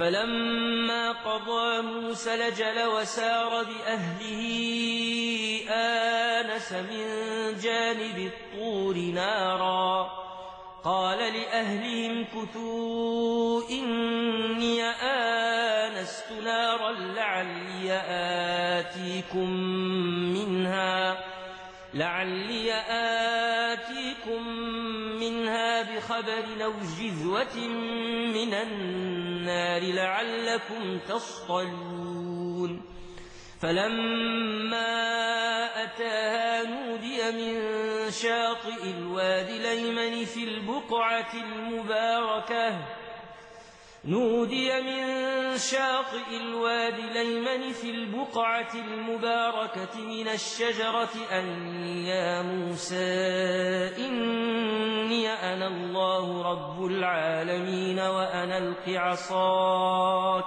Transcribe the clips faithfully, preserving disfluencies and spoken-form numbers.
فلما قضى موسى الأجل وسار بأهله آنس من جانب الطور نارا قال لأهلهم كثوا إني آنست نارا لعلي آتيكم منها لعلي آتيكم منها بخبر أو جذوة من النار لعلكم تصطلون فلما أتاها نودي من شاطئ الوادي الأيمن في البقعة المباركة نودي من شاطئ الوادي الأيمن في البقعة المباركة من الشجرة أن يا موسى إني أنا الله رب العالمين وأنا ألق عصاك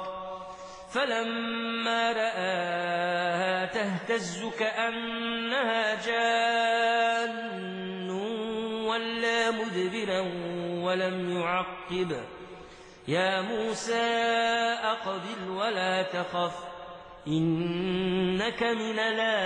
فلما رآها تهتز كأنها جان ولا مدبرا ولم يعقب يا موسى أقبل ولا تخف إنك من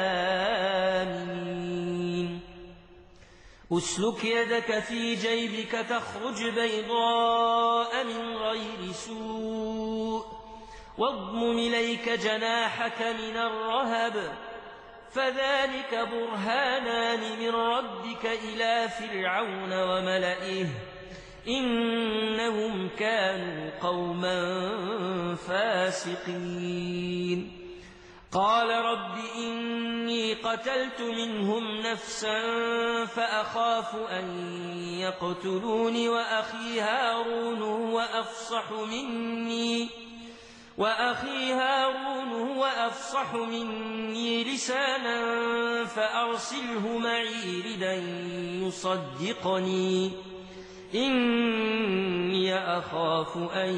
الآمنين أسلك يدك في جيبك تخرج بيضاء من غير سوء واضمم إليك جناحك من الرهب فذلك برهانان من ربك إلى فرعون وملئه إنهم كانوا قوما فاسقين قال رب إني قتلت منهم نفسا فأخاف أن يقتلوني وأخي هارون هو أفصح مني وأخي هارون هو أفصح مني لسانا فأرسله معي ردا يصدقني إني أخاف أن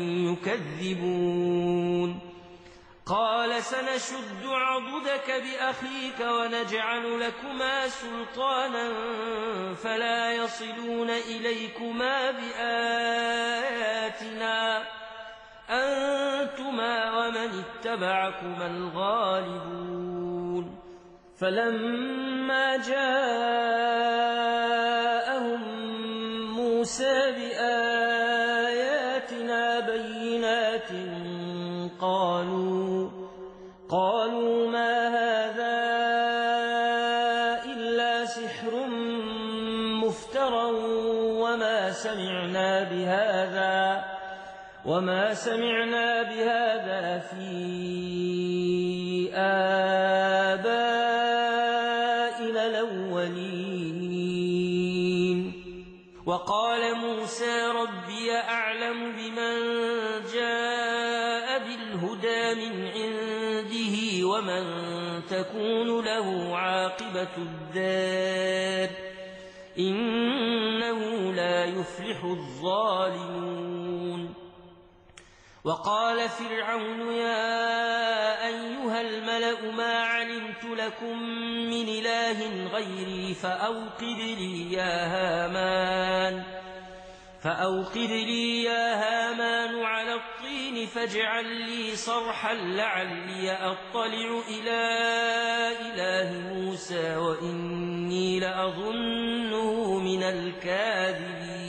يكذبون قال سنشد عضدك بأخيك ونجعل لكما سلطانا فلا يصلون إليكما بآياتنا أنتما ومن اتبعكما الغالبون فلما جاءهم موسى بآياتنا بينات قالوا قالوا ما هذا إلا سحر مفترى وما سمعنا بهذا وما سمعنا بهذا في آبائنا الأولين وقال موسى ربي أعلم بمن جاء بالهدى من عنده ومن تكون له عاقبة الدار إنه لا يفلح الظالمون وقال فرعون يا أيها الملأ ما علمت لكم من إله غيري فأوقد لي يا هامان فأوقد لي يا هامان على الطين فاجعل لي صرحا لعلي أطلع إلى إله موسى وإني لأظنه من الكاذبين